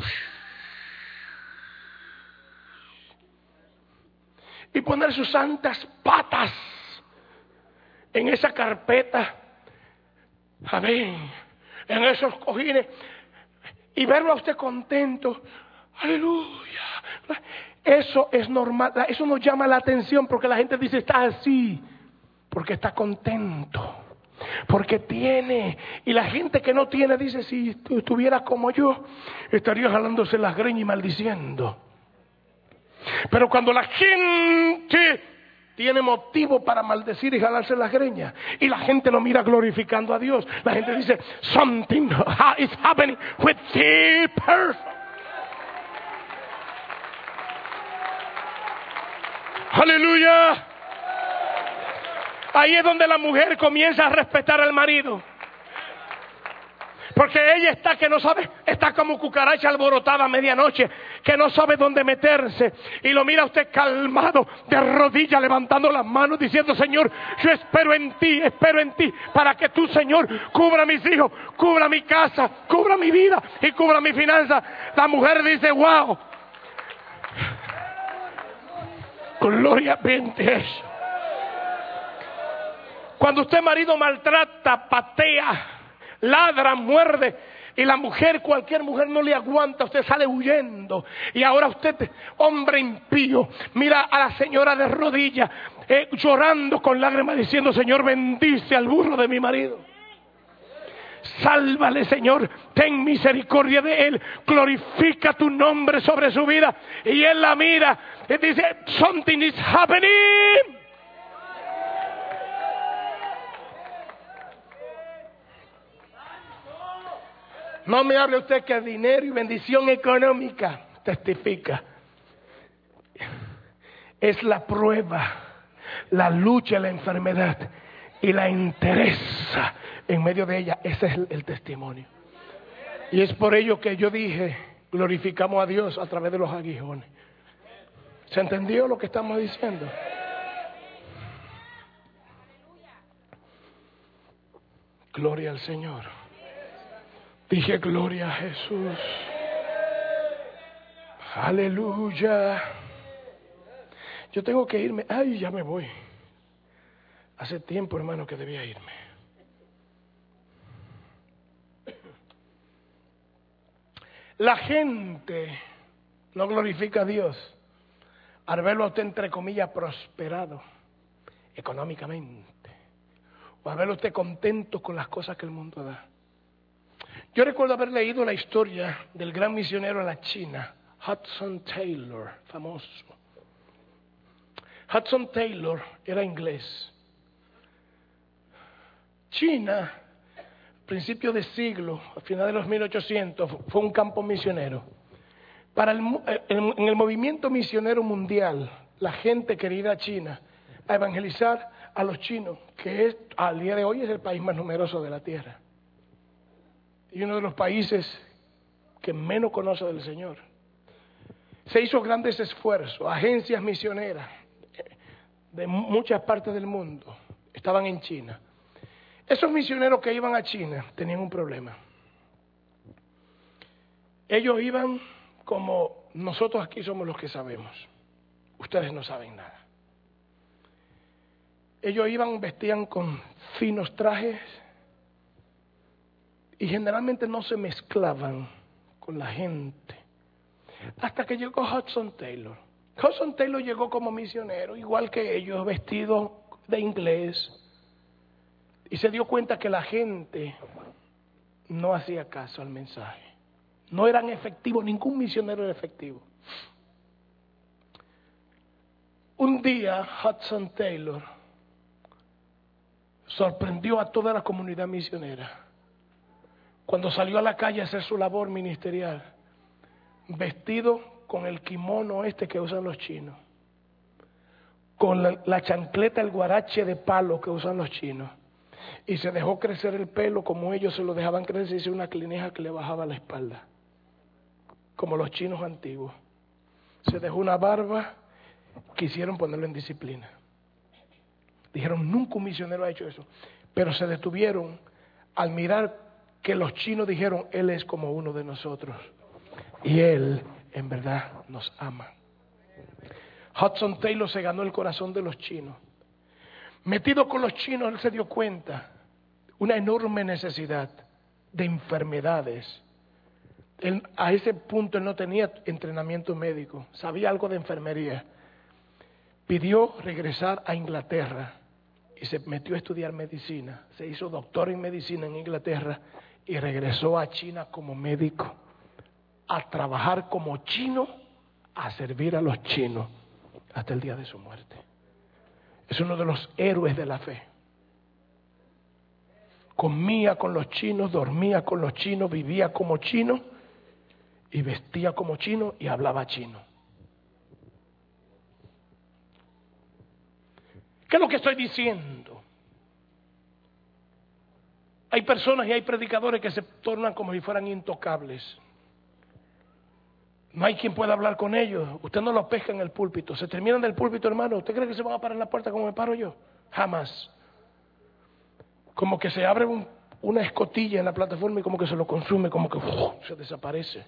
y poner sus santas patas en esa carpeta, amén, en esos cojines, y verlo a usted contento, aleluya. Eso es normal, eso nos llama la atención porque la gente dice está así porque está contento, porque tiene. Y la gente que no tiene dice, si tú estuvieras como yo estaría jalándose las greñas y maldiciendo. Pero cuando la gente tiene motivo para maldecir y jalarse las greñas y la gente lo mira glorificando a Dios, la gente dice something is happening with the person. Aleluya. Ahí es donde la mujer comienza a respetar al marido. Porque ella está que no sabe, está como cucaracha alborotada a medianoche, que no sabe dónde meterse. Y lo mira usted calmado, de rodillas, levantando las manos, diciendo, Señor, yo espero en ti, para que tú, Señor, cubra a mis hijos, cubra mi casa, cubra mi vida y cubra mi finanza. La mujer dice, wow. Gloria a Dios. Cuando usted marido maltrata, patea, ladra, muerde y la mujer, cualquier mujer no le aguanta, usted sale huyendo. Y ahora usted, hombre impío, mira a la señora de rodillas, llorando con lágrimas diciendo, Señor, bendice al burro de mi marido. Sálvale, Señor, ten misericordia de él, glorifica tu nombre sobre su vida. Y él la mira y dice, something is happening. No me hable usted que dinero y bendición económica testifica. Es la prueba, la lucha, la enfermedad y la interesa en medio de ella. Ese es el testimonio. Y es por ello que yo dije, glorificamos a Dios a través de los aguijones. ¿Se entendió lo que estamos diciendo? Gloria al Señor. Dije gloria a Jesús. Aleluya. Yo tengo que irme. Ay, ya me voy. Hace tiempo, hermano, que debía irme. La gente no glorifica a Dios al verlo a usted, entre comillas, prosperado económicamente, o a verlo a usted contento con las cosas que el mundo da. Yo recuerdo haber leído la historia del gran misionero en la China, Hudson Taylor, famoso. Hudson Taylor era inglés. China, a principios de siglo, a finales de los 1800, fue un campo misionero. En el movimiento misionero mundial, la gente quería ir a China a evangelizar a los chinos, que al día de hoy es el país más numeroso de la tierra. Y uno de los países que menos conoce del Señor. Se hizo grandes esfuerzos, agencias misioneras de muchas partes del mundo estaban en China. Esos misioneros que iban a China tenían un problema. Ellos iban como nosotros aquí somos los que sabemos. Ustedes no saben nada. Ellos vestían con finos trajes y generalmente no se mezclaban con la gente. Hasta que llegó Hudson Taylor. Hudson Taylor llegó como misionero, igual que ellos, vestido de inglés. Y se dio cuenta que la gente no hacía caso al mensaje. No eran efectivos, ningún misionero era efectivo. Un día Hudson Taylor sorprendió a toda la comunidad misionera cuando salió a la calle a hacer su labor ministerial, vestido con el kimono que usan los chinos, con la chancleta, el guarache de palo que usan los chinos, y se dejó crecer el pelo como ellos se lo dejaban crecer, y hizo una clineja que le bajaba la espalda, como los chinos antiguos. Se dejó una barba, quisieron ponerlo en disciplina. Dijeron, nunca un misionero ha hecho eso. Pero se detuvieron al mirar que los chinos dijeron, él es como uno de nosotros. Y él, en verdad, nos ama. Hudson Taylor se ganó el corazón de los chinos. Metido con los chinos, él se dio cuenta una enorme necesidad de enfermedades. A ese punto él no tenía entrenamiento médico, sabía algo de enfermería. Pidió regresar a Inglaterra y se metió a estudiar medicina. Se hizo doctor en medicina en Inglaterra y regresó a China como médico, a trabajar como chino, a servir a los chinos hasta el día de su muerte. Es uno de los héroes de la fe. Comía con los chinos, dormía con los chinos, vivía como chino y vestía como chino y hablaba chino. ¿Qué es lo que estoy diciendo? Hay personas y hay predicadores que se tornan como si fueran intocables. No hay quien pueda hablar con ellos. Usted no los pesca en el púlpito. Se terminan del púlpito, hermano. ¿Usted cree que se van a parar en la puerta como me paro yo? Jamás. Como que se abre una escotilla en la plataforma y como que se lo consume, como que se desaparece.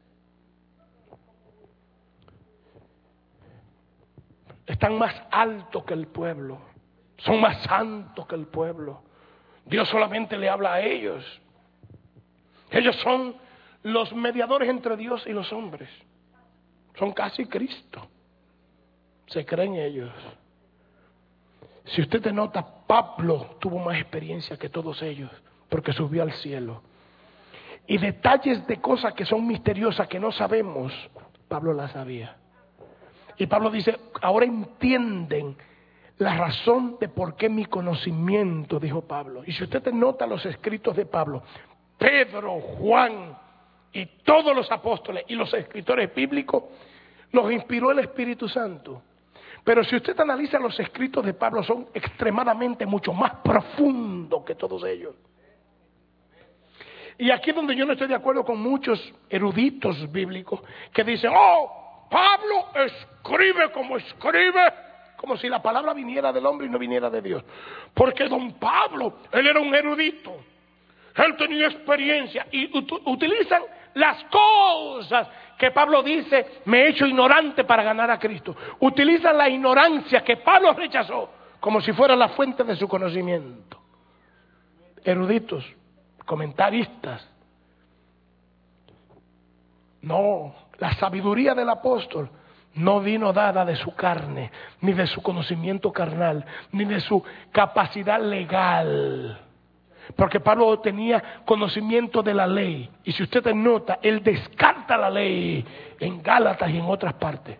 Están más altos que el pueblo. Son más santos que el pueblo. Dios solamente le habla a ellos. Ellos son los mediadores entre Dios y los hombres. Son casi Cristo. Se creen ellos. Si usted te nota, Pablo tuvo más experiencia que todos ellos, porque subió al cielo. Y detalles de cosas que son misteriosas, que no sabemos, Pablo las sabía. Y Pablo dice, ahora entienden la razón de por qué mi conocimiento, dijo Pablo. Y si usted te nota los escritos de Pablo, Pedro, Juan y todos los apóstoles y los escritores bíblicos, los inspiró el Espíritu Santo. Pero si usted analiza los escritos de Pablo, son extremadamente mucho más profundos que todos ellos. Y aquí es donde yo no estoy de acuerdo con muchos eruditos bíblicos que dicen, Pablo escribe, como si la palabra viniera del hombre y no viniera de Dios. Porque don Pablo, él era un erudito, él tenía experiencia, y utilizan las cosas que Pablo dice, me he hecho ignorante para ganar a Cristo. Utilizan la ignorancia que Pablo rechazó como si fuera la fuente de su conocimiento. Eruditos, comentaristas. No, la sabiduría del apóstol no vino dada de su carne, ni de su conocimiento carnal, ni de su capacidad legal. Porque Pablo tenía conocimiento de la ley. Y si usted nota, él descarta la ley en Gálatas y en otras partes.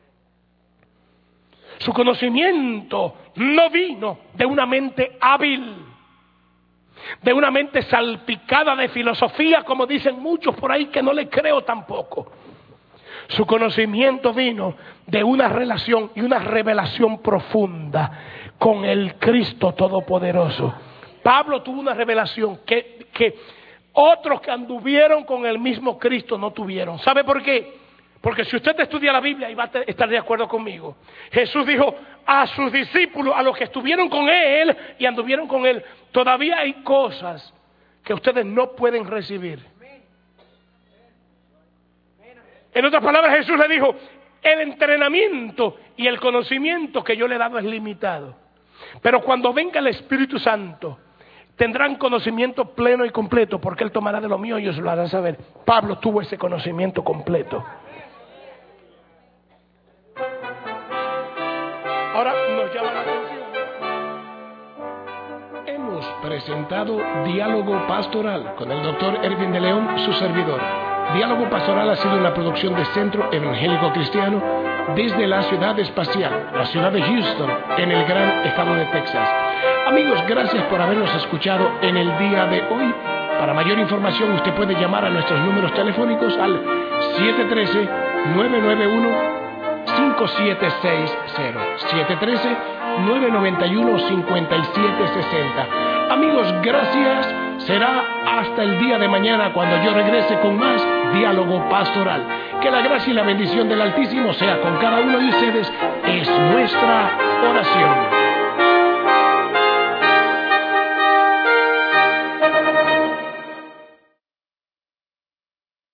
Su conocimiento no vino de una mente hábil, de una mente salpicada de filosofía, como dicen muchos por ahí, que no le creo tampoco. Su conocimiento vino de una relación y una revelación profunda con el Cristo Todopoderoso. Pablo tuvo una revelación que otros que anduvieron con el mismo Cristo no tuvieron. ¿Sabe por qué? Porque si usted estudia la Biblia y va a estar de acuerdo conmigo, Jesús dijo a sus discípulos, a los que estuvieron con Él y anduvieron con Él, todavía hay cosas que ustedes no pueden recibir. En otras palabras, Jesús le dijo, el entrenamiento y el conocimiento que yo le he dado es limitado. Pero cuando venga el Espíritu Santo, tendrán conocimiento pleno y completo, porque Él tomará de lo mío y ellos lo harán saber. Pablo tuvo ese conocimiento completo. Ahora nos llama la atención. Hemos presentado Diálogo Pastoral con el Dr. Erwin de León, su servidor. Diálogo Pastoral ha sido una producción de Centro Evangélico Cristiano desde la ciudad espacial, la ciudad de Houston, en el gran estado de Texas. Amigos, gracias por habernos escuchado en el día de hoy. Para mayor información usted puede llamar a nuestros números telefónicos al 713-991-5760, 713-991-5760. Amigos, gracias. Será hasta el día de mañana cuando yo regrese con más Diálogo Pastoral. Que la gracia y la bendición del Altísimo sea con cada uno de ustedes. Es nuestra oración.